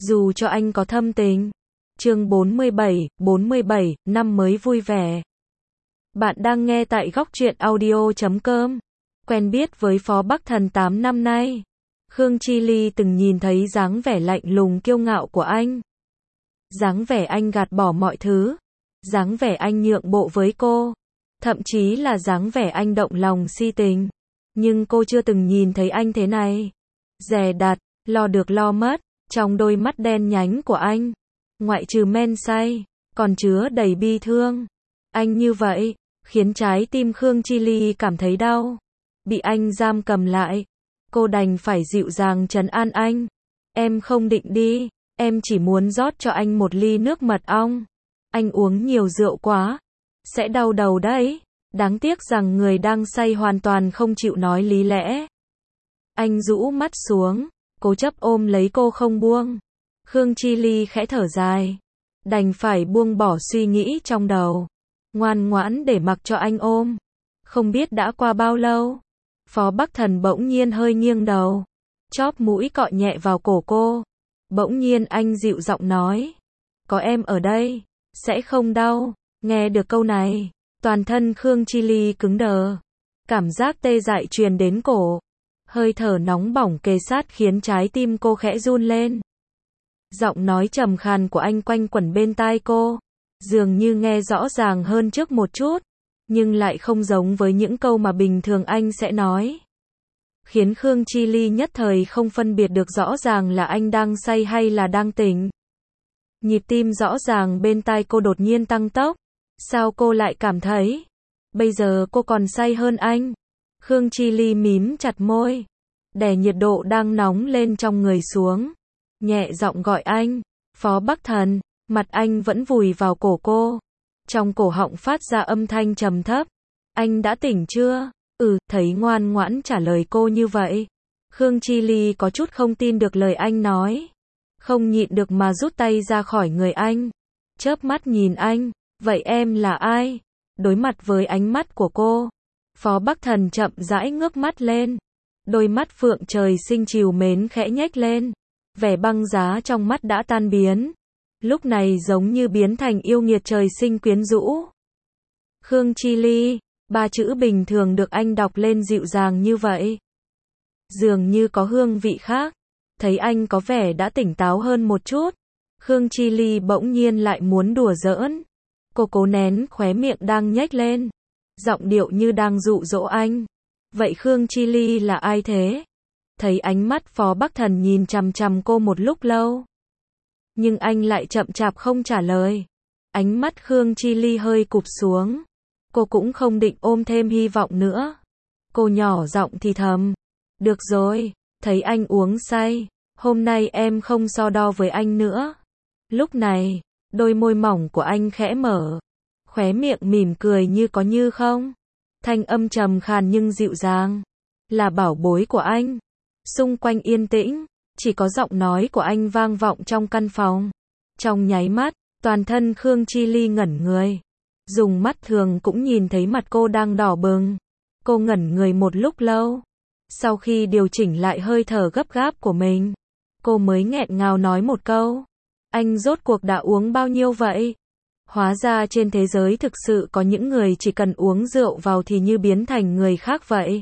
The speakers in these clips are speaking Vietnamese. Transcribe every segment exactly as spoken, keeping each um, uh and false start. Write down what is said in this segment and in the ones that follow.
dù cho anh có thâm tình. Chương bốn mươi bảy, bốn mươi bảy, năm mới vui vẻ. Bạn đang nghe tại góc truyện audio chấm com. Quen biết với Phó Bắc Thần tám năm nay, Khương Chi Ly từng nhìn thấy dáng vẻ lạnh lùng kiêu ngạo của anh. Dáng vẻ anh gạt bỏ mọi thứ, dáng vẻ anh nhượng bộ với cô, thậm chí là dáng vẻ anh động lòng si tình. Nhưng cô chưa từng nhìn thấy anh thế này. Dè đặt, lo được lo mất, trong đôi mắt đen nhánh của anh, ngoại trừ men say, còn chứa đầy bi thương. Anh như vậy, khiến trái tim Khương Chi Ly cảm thấy đau. Bị anh giam cầm lại, cô đành phải dịu dàng trấn an anh. Em không định đi, em chỉ muốn rót cho anh một ly nước mật ong. Anh uống nhiều rượu quá, sẽ đau đầu đấy. Đáng tiếc rằng người đang say hoàn toàn không chịu nói lý lẽ. Anh rũ mắt xuống, cố chấp ôm lấy cô không buông. Khương Chi Ly khẽ thở dài, đành phải buông bỏ suy nghĩ trong đầu, ngoan ngoãn để mặc cho anh ôm. Không biết đã qua bao lâu, Phó Bắc Thần bỗng nhiên hơi nghiêng đầu, chóp mũi cọ nhẹ vào cổ cô. Bỗng nhiên anh dịu giọng nói, có em ở đây, sẽ không đau. Nghe được câu này, toàn thân Khương Chi Ly cứng đờ, cảm giác tê dại truyền đến cổ. Hơi thở nóng bỏng kề sát khiến trái tim cô khẽ run lên. Giọng nói trầm khàn của anh quanh quẩn bên tai cô, dường như nghe rõ ràng hơn trước một chút, nhưng lại không giống với những câu mà bình thường anh sẽ nói. Khiến Khương Chi Ly nhất thời không phân biệt được rõ ràng là anh đang say hay là đang tỉnh. Nhịp tim rõ ràng bên tai cô đột nhiên tăng tốc. Sao cô lại cảm thấy bây giờ cô còn say hơn anh? Khương Chi Ly mím chặt môi, đè nhiệt độ đang nóng lên trong người xuống, nhẹ giọng gọi anh, Phó Bắc Thần. Mặt anh vẫn vùi vào cổ cô, trong cổ họng phát ra âm thanh trầm thấp. Anh đã tỉnh chưa? Ừ, thấy ngoan ngoãn trả lời cô như vậy. Khương Chi Ly có chút không tin được lời anh nói, không nhịn được mà rút tay ra khỏi người anh, chớp mắt nhìn anh. Vậy em là ai? Đối mặt với ánh mắt của cô, Phó Bắc Thần chậm rãi ngước mắt lên, đôi mắt phượng trời sinh trìu mến khẽ nhếch lên, vẻ băng giá trong mắt đã tan biến, lúc này giống như biến thành yêu nghiệt trời sinh quyến rũ. Khương Chi Ly, ba chữ bình thường được anh đọc lên dịu dàng như vậy, dường như có hương vị khác. Thấy anh có vẻ đã tỉnh táo hơn một chút, Khương Chi Ly bỗng nhiên lại muốn đùa giỡn. Cô cố nén khóe miệng đang nhếch lên, giọng điệu như đang dụ dỗ anh. Vậy Khương Chi Ly là ai thế? Thấy ánh mắt Phó Bắc Thần nhìn chằm chằm cô một lúc lâu, nhưng anh lại chậm chạp không trả lời. Ánh mắt Khương Chi Ly hơi cụp xuống. Cô cũng không định ôm thêm hy vọng nữa. Cô nhỏ giọng thì thầm, được rồi, thấy anh uống say, hôm nay em không so đo với anh nữa. Lúc này, đôi môi mỏng của anh khẽ mở, khóe miệng mỉm cười như có như không. Thanh âm trầm khàn nhưng dịu dàng, là bảo bối của anh. Xung quanh yên tĩnh, chỉ có giọng nói của anh vang vọng trong căn phòng. Trong nháy mắt, toàn thân Khương Chi Ly ngẩn người. Dùng mắt thường cũng nhìn thấy mặt cô đang đỏ bừng. Cô ngẩn người một lúc lâu. Sau khi điều chỉnh lại hơi thở gấp gáp của mình, cô mới nghẹn ngào nói một câu. Anh rốt cuộc đã uống bao nhiêu vậy? Hóa ra trên thế giới thực sự có những người chỉ cần uống rượu vào thì như biến thành người khác vậy.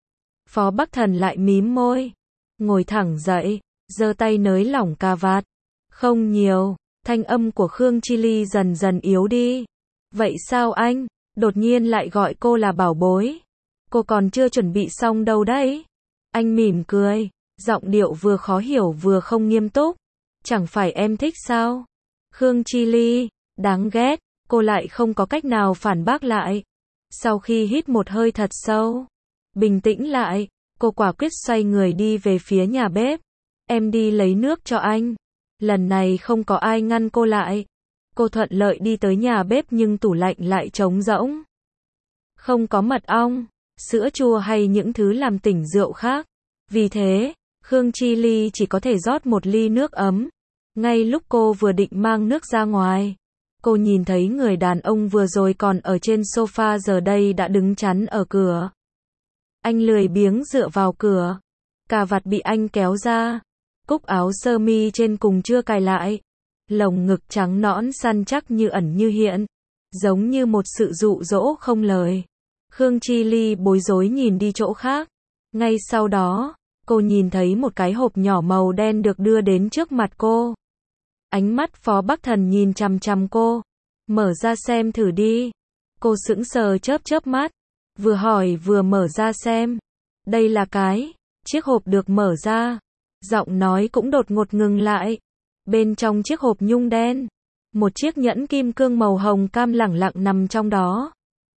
Phó Bắc Thần lại mím môi, ngồi thẳng dậy, giơ tay nới lỏng cà vạt. Không nhiều, thanh âm của Khương Chi Ly dần dần yếu đi. Vậy sao anh, đột nhiên lại gọi cô là bảo bối? Cô còn chưa chuẩn bị xong đâu đấy. Anh mỉm cười, giọng điệu vừa khó hiểu vừa không nghiêm túc. Chẳng phải em thích sao? Khương Chi Ly, đáng ghét, cô lại không có cách nào phản bác lại. Sau khi hít một hơi thật sâu, bình tĩnh lại, cô quả quyết xoay người đi về phía nhà bếp. Em đi lấy nước cho anh. Lần này không có ai ngăn cô lại. Cô thuận lợi đi tới nhà bếp nhưng tủ lạnh lại trống rỗng. Không có mật ong, sữa chua hay những thứ làm tỉnh rượu khác. Vì thế, Khương Chi Ly chỉ có thể rót một ly nước ấm. Ngay lúc cô vừa định mang nước ra ngoài, cô nhìn thấy người đàn ông vừa rồi còn ở trên sofa giờ đây đã đứng chắn ở cửa. Anh lười biếng dựa vào cửa, cà vạt bị anh kéo ra, Cúc áo sơ mi trên cùng chưa cài lại. Lồng ngực trắng nõn săn chắc như ẩn như hiện. Giống như một sự dụ dỗ không lời. Khương Chi Ly bối rối nhìn đi chỗ khác. Ngay sau đó, cô nhìn thấy một cái hộp nhỏ màu đen được đưa đến trước mặt cô. Ánh mắt Phó Bắc Thần nhìn chằm chằm cô. Mở ra xem thử đi. Cô sững sờ chớp chớp mắt. Vừa hỏi vừa mở ra xem. Đây là cái. Chiếc hộp được mở ra. Giọng nói cũng đột ngột ngừng lại. Bên trong chiếc hộp nhung đen. Một chiếc nhẫn kim cương màu hồng cam lẳng lặng nằm trong đó.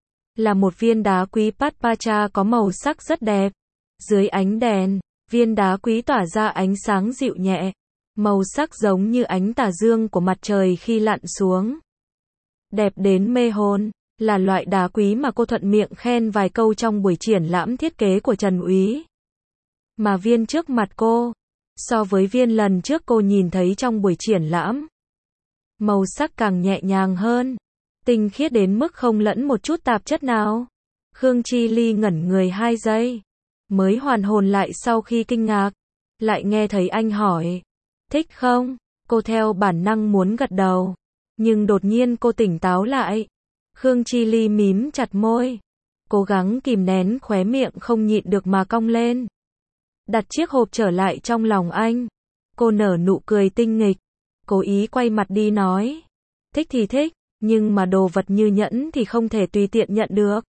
Là một viên đá quý Patpacha có màu sắc rất đẹp. Dưới ánh đèn, viên đá quý tỏa ra ánh sáng dịu nhẹ. Màu sắc giống như ánh tà dương của mặt trời khi lặn xuống. Đẹp đến mê hồn, là loại đá quý mà cô thuận miệng khen vài câu trong buổi triển lãm thiết kế của Trần Úy. Mà viên trước mặt cô, so với viên lần trước cô nhìn thấy trong buổi triển lãm, màu sắc càng nhẹ nhàng hơn, tinh khiết đến mức không lẫn một chút tạp chất nào. Khương Chi Ly ngẩn người hai giây, mới hoàn hồn lại sau khi kinh ngạc, lại nghe thấy anh hỏi, thích không? Cô theo bản năng muốn gật đầu, nhưng đột nhiên cô tỉnh táo lại. Khương Chi Ly mím chặt môi, cố gắng kìm nén khóe miệng không nhịn được mà cong lên. Đặt chiếc hộp trở lại trong lòng anh. Cô nở nụ cười tinh nghịch, cố ý quay mặt đi nói, thích thì thích, nhưng mà đồ vật như nhẫn thì không thể tùy tiện nhận được.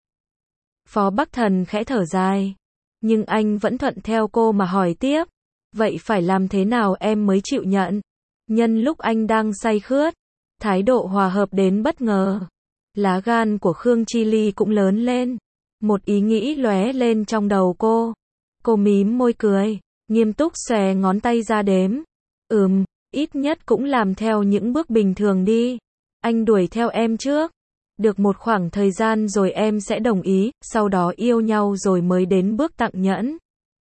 Phó Bắc Thần khẽ thở dài, nhưng anh vẫn thuận theo cô mà hỏi tiếp, vậy phải làm thế nào em mới chịu nhận? Nhân lúc anh đang say khướt, thái độ hòa hợp đến bất ngờ. Lá gan của Khương Chi Ly cũng lớn lên. Một ý nghĩ lóe lên trong đầu cô. Cô mím môi cười, nghiêm túc xòe ngón tay ra đếm. Ừm, ít nhất cũng làm theo những bước bình thường đi. Anh đuổi theo em trước. Được một khoảng thời gian rồi em sẽ đồng ý, sau đó yêu nhau rồi mới đến bước tặng nhẫn.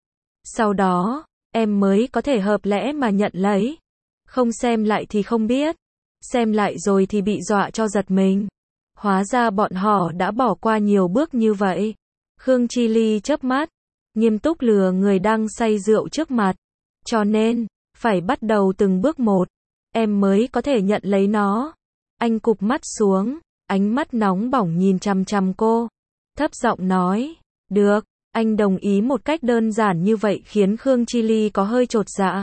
Sau đó, em mới có thể hợp lẽ mà nhận lấy. Không xem lại thì không biết. Xem lại rồi thì bị dọa cho giật mình. Hóa ra bọn họ đã bỏ qua nhiều bước như vậy. Khương Chi Ly chớp mắt, nghiêm túc lừa người đang say rượu trước mặt. Cho nên, phải bắt đầu từng bước một, em mới có thể nhận lấy nó. Anh cụp mắt xuống, ánh mắt nóng bỏng nhìn chằm chằm cô. Thấp giọng nói, được, anh đồng ý một cách đơn giản như vậy khiến Khương Chi Ly có hơi chột dạ.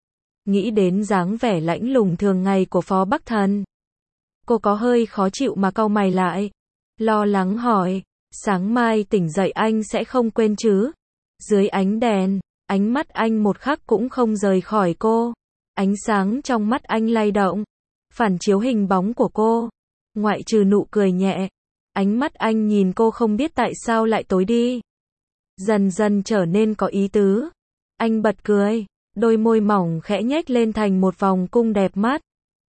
Nghĩ đến dáng vẻ lãnh lùng thường ngày của Phó Bắc Thần, cô có hơi khó chịu mà cau mày lại. Lo lắng hỏi, sáng mai tỉnh dậy anh sẽ không quên chứ? Dưới ánh đèn, ánh mắt anh một khắc cũng không rời khỏi cô. Ánh sáng trong mắt anh lay động, phản chiếu hình bóng của cô. Ngoại trừ nụ cười nhẹ, ánh mắt anh nhìn cô không biết tại sao lại tối đi. Dần dần trở nên có ý tứ. Anh bật cười, đôi môi mỏng khẽ nhếch lên thành một vòng cung đẹp mắt.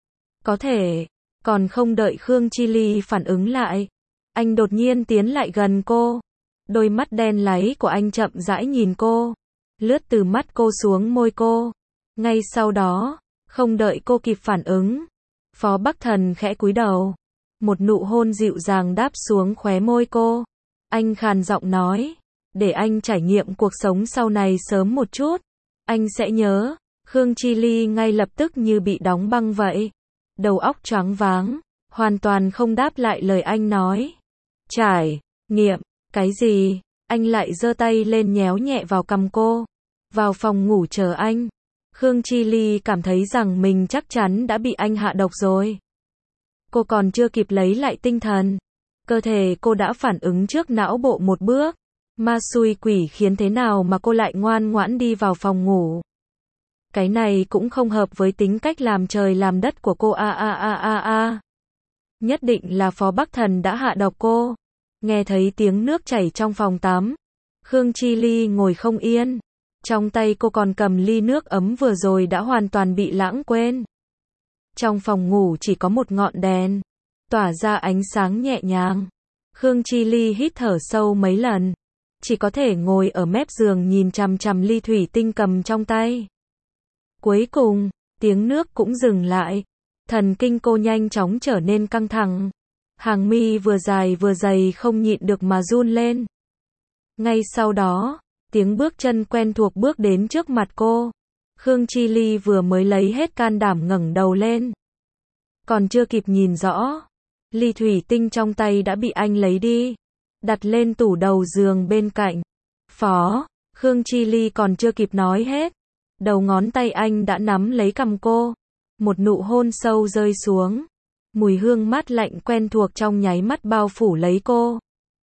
Có thể, còn không đợi Khương Chi Ly phản ứng lại, anh đột nhiên tiến lại gần cô. Đôi mắt đen láy của anh chậm rãi nhìn cô, lướt từ mắt cô xuống môi cô. Ngay sau đó, không đợi cô kịp phản ứng, Phó Bắc Thần khẽ cúi đầu, một nụ hôn dịu dàng đáp xuống khóe môi cô. Anh khàn giọng nói, để anh trải nghiệm cuộc sống sau này sớm một chút, anh sẽ nhớ. Khương Chi Ly ngay lập tức như bị đóng băng vậy, đầu óc choáng váng, hoàn toàn không đáp lại lời anh nói. Trải nghiệm, cái gì? Anh lại giơ tay lên nhéo nhẹ vào cằm cô. Vào phòng ngủ chờ anh. Khương Chi Ly cảm thấy rằng mình chắc chắn đã bị anh hạ độc rồi. Cô còn chưa kịp lấy lại tinh thần, cơ thể cô đã phản ứng trước não bộ một bước. Ma xui quỷ khiến thế nào mà cô lại ngoan ngoãn đi vào phòng ngủ. Cái này cũng không hợp với tính cách làm trời làm đất của cô a a a a a. Nhất định là Phó Bắc Thần đã hạ độc cô. Nghe thấy tiếng nước chảy trong phòng tắm, Khương Chi Ly ngồi không yên. Trong tay cô còn cầm ly nước ấm vừa rồi đã hoàn toàn bị lãng quên. Trong phòng ngủ chỉ có một ngọn đèn, tỏa ra ánh sáng nhẹ nhàng. Khương Chi Ly hít thở sâu mấy lần, chỉ có thể ngồi ở mép giường nhìn chằm chằm ly thủy tinh cầm trong tay. Cuối cùng, tiếng nước cũng dừng lại. Thần kinh cô nhanh chóng trở nên căng thẳng. Hàng mi vừa dài vừa dày không nhịn được mà run lên. Ngay sau đó, tiếng bước chân quen thuộc bước đến trước mặt cô. Khương Chi Ly vừa mới lấy hết can đảm ngẩng đầu lên. Còn chưa kịp nhìn rõ, ly thủy tinh trong tay đã bị anh lấy đi, đặt lên tủ đầu giường bên cạnh. Phó, Khương Chi Ly còn chưa kịp nói hết, đầu ngón tay anh đã nắm lấy cằm cô. Một nụ hôn sâu rơi xuống, mùi hương mát lạnh quen thuộc trong nháy mắt bao phủ lấy cô.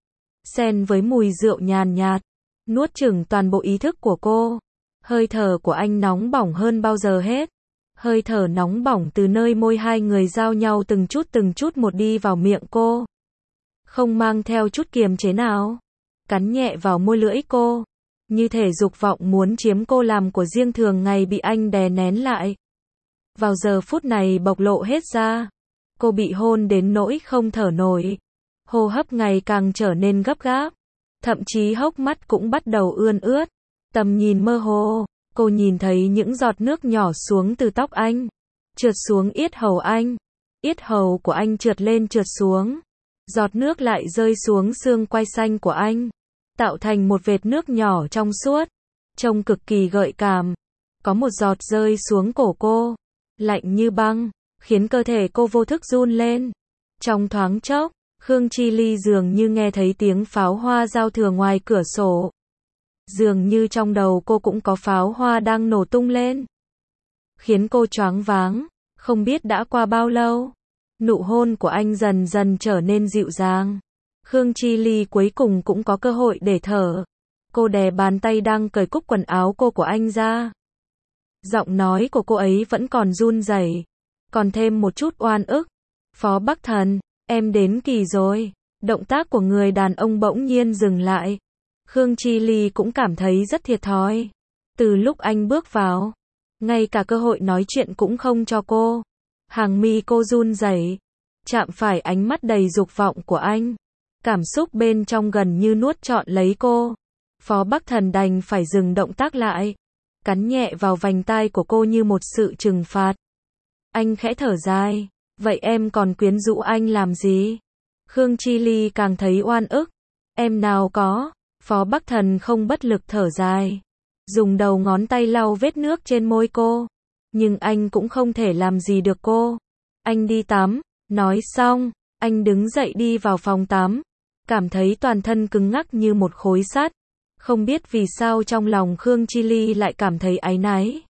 Xen với mùi rượu nhàn nhạt, nuốt chửng toàn bộ ý thức của cô. Hơi thở của anh nóng bỏng hơn bao giờ hết. Hơi thở nóng bỏng từ nơi môi hai người giao nhau từng chút từng chút một đi vào miệng cô. Không mang theo chút kiềm chế nào. Cắn nhẹ vào môi lưỡi cô. Như thể dục vọng muốn chiếm cô làm của riêng thường ngày bị anh đè nén lại. Vào giờ phút này bộc lộ hết ra. Cô bị hôn đến nỗi không thở nổi. Hô hấp ngày càng trở nên gấp gáp. Thậm chí hốc mắt cũng bắt đầu ươn ướt. Tầm nhìn mơ hồ. Cô nhìn thấy những giọt nước nhỏ xuống từ tóc anh. Trượt xuống yết hầu anh. Yết hầu của anh trượt lên trượt xuống. Giọt nước lại rơi xuống xương quai xanh của anh. Tạo thành một vệt nước nhỏ trong suốt. Trông cực kỳ gợi cảm. Có một giọt rơi xuống cổ cô. Lạnh như băng. Khiến cơ thể cô vô thức run lên. Trong thoáng chốc, Khương Chi Ly dường như nghe thấy tiếng pháo hoa giao thừa ngoài cửa sổ. Dường như trong đầu cô cũng có pháo hoa đang nổ tung lên. Khiến cô choáng váng, không biết đã qua bao lâu. Nụ hôn của anh dần dần trở nên dịu dàng. Khương Chi Ly cuối cùng cũng có cơ hội để thở. Cô đè bàn tay đang cởi cúc quần áo cô của anh ra. Giọng nói của cô ấy vẫn còn run rẩy, còn thêm một chút oan ức. Phó Bắc Thần, em đến kỳ rồi. Động tác của người đàn ông bỗng nhiên dừng lại. Khương Chi Ly cũng cảm thấy rất thiệt thòi. Từ lúc anh bước vào, ngay cả cơ hội nói chuyện cũng không cho cô. Hàng mi cô run rẩy, chạm phải ánh mắt đầy dục vọng của anh. Cảm xúc bên trong gần như nuốt trọn lấy cô. Phó Bắc Thần đành phải dừng động tác lại, cắn nhẹ vào vành tai của cô như một sự trừng phạt. Anh khẽ thở dài, vậy em còn quyến rũ anh làm gì? Khương Chi Ly càng thấy oan ức. Em nào có. Phó Bắc Thần không bất lực thở dài, dùng đầu ngón tay lau vết nước trên môi cô. Nhưng anh cũng không thể làm gì được cô. Anh đi tắm. Nói xong, anh đứng dậy đi vào phòng tắm. Cảm thấy toàn thân cứng ngắc như một khối sắt. Không biết vì sao trong lòng Khương Chi Ly lại cảm thấy áy náy.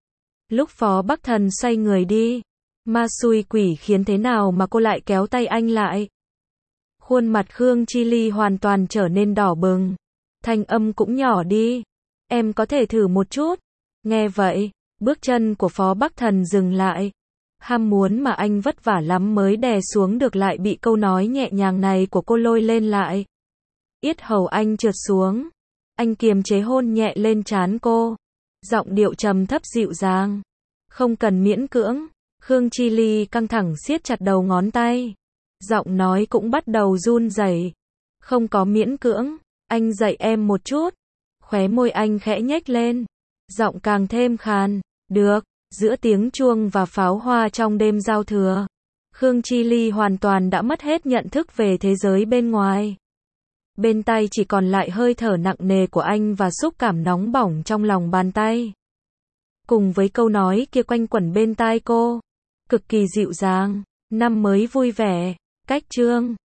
Lúc Phó Bắc Thần xoay người đi, ma xui quỷ khiến thế nào mà cô lại kéo tay anh lại. Khuôn mặt Khương Chi Ly hoàn toàn trở nên đỏ bừng. Thanh âm cũng nhỏ đi. Em có thể thử một chút. Nghe vậy, bước chân của Phó Bắc Thần dừng lại. Ham muốn mà anh vất vả lắm mới đè xuống được lại bị câu nói nhẹ nhàng này của cô lôi lên lại. Yết hầu anh trượt xuống. Anh kiềm chế hôn nhẹ lên trán cô. Giọng điệu trầm thấp dịu dàng. Không cần miễn cưỡng. Khương Chi Ly căng thẳng siết chặt đầu ngón tay. Giọng nói cũng bắt đầu run rẩy. Không có miễn cưỡng. Anh dạy em một chút. Khóe môi anh khẽ nhếch lên. Giọng càng thêm khàn. Được. Giữa tiếng chuông và pháo hoa trong đêm giao thừa, Khương Chi Ly hoàn toàn đã mất hết nhận thức về thế giới bên ngoài. Bên tai chỉ còn lại hơi thở nặng nề của anh và xúc cảm nóng bỏng trong lòng bàn tay. Cùng với câu nói kia quanh quẩn bên tai cô. Cực kỳ dịu dàng. Năm mới vui vẻ. Cách chương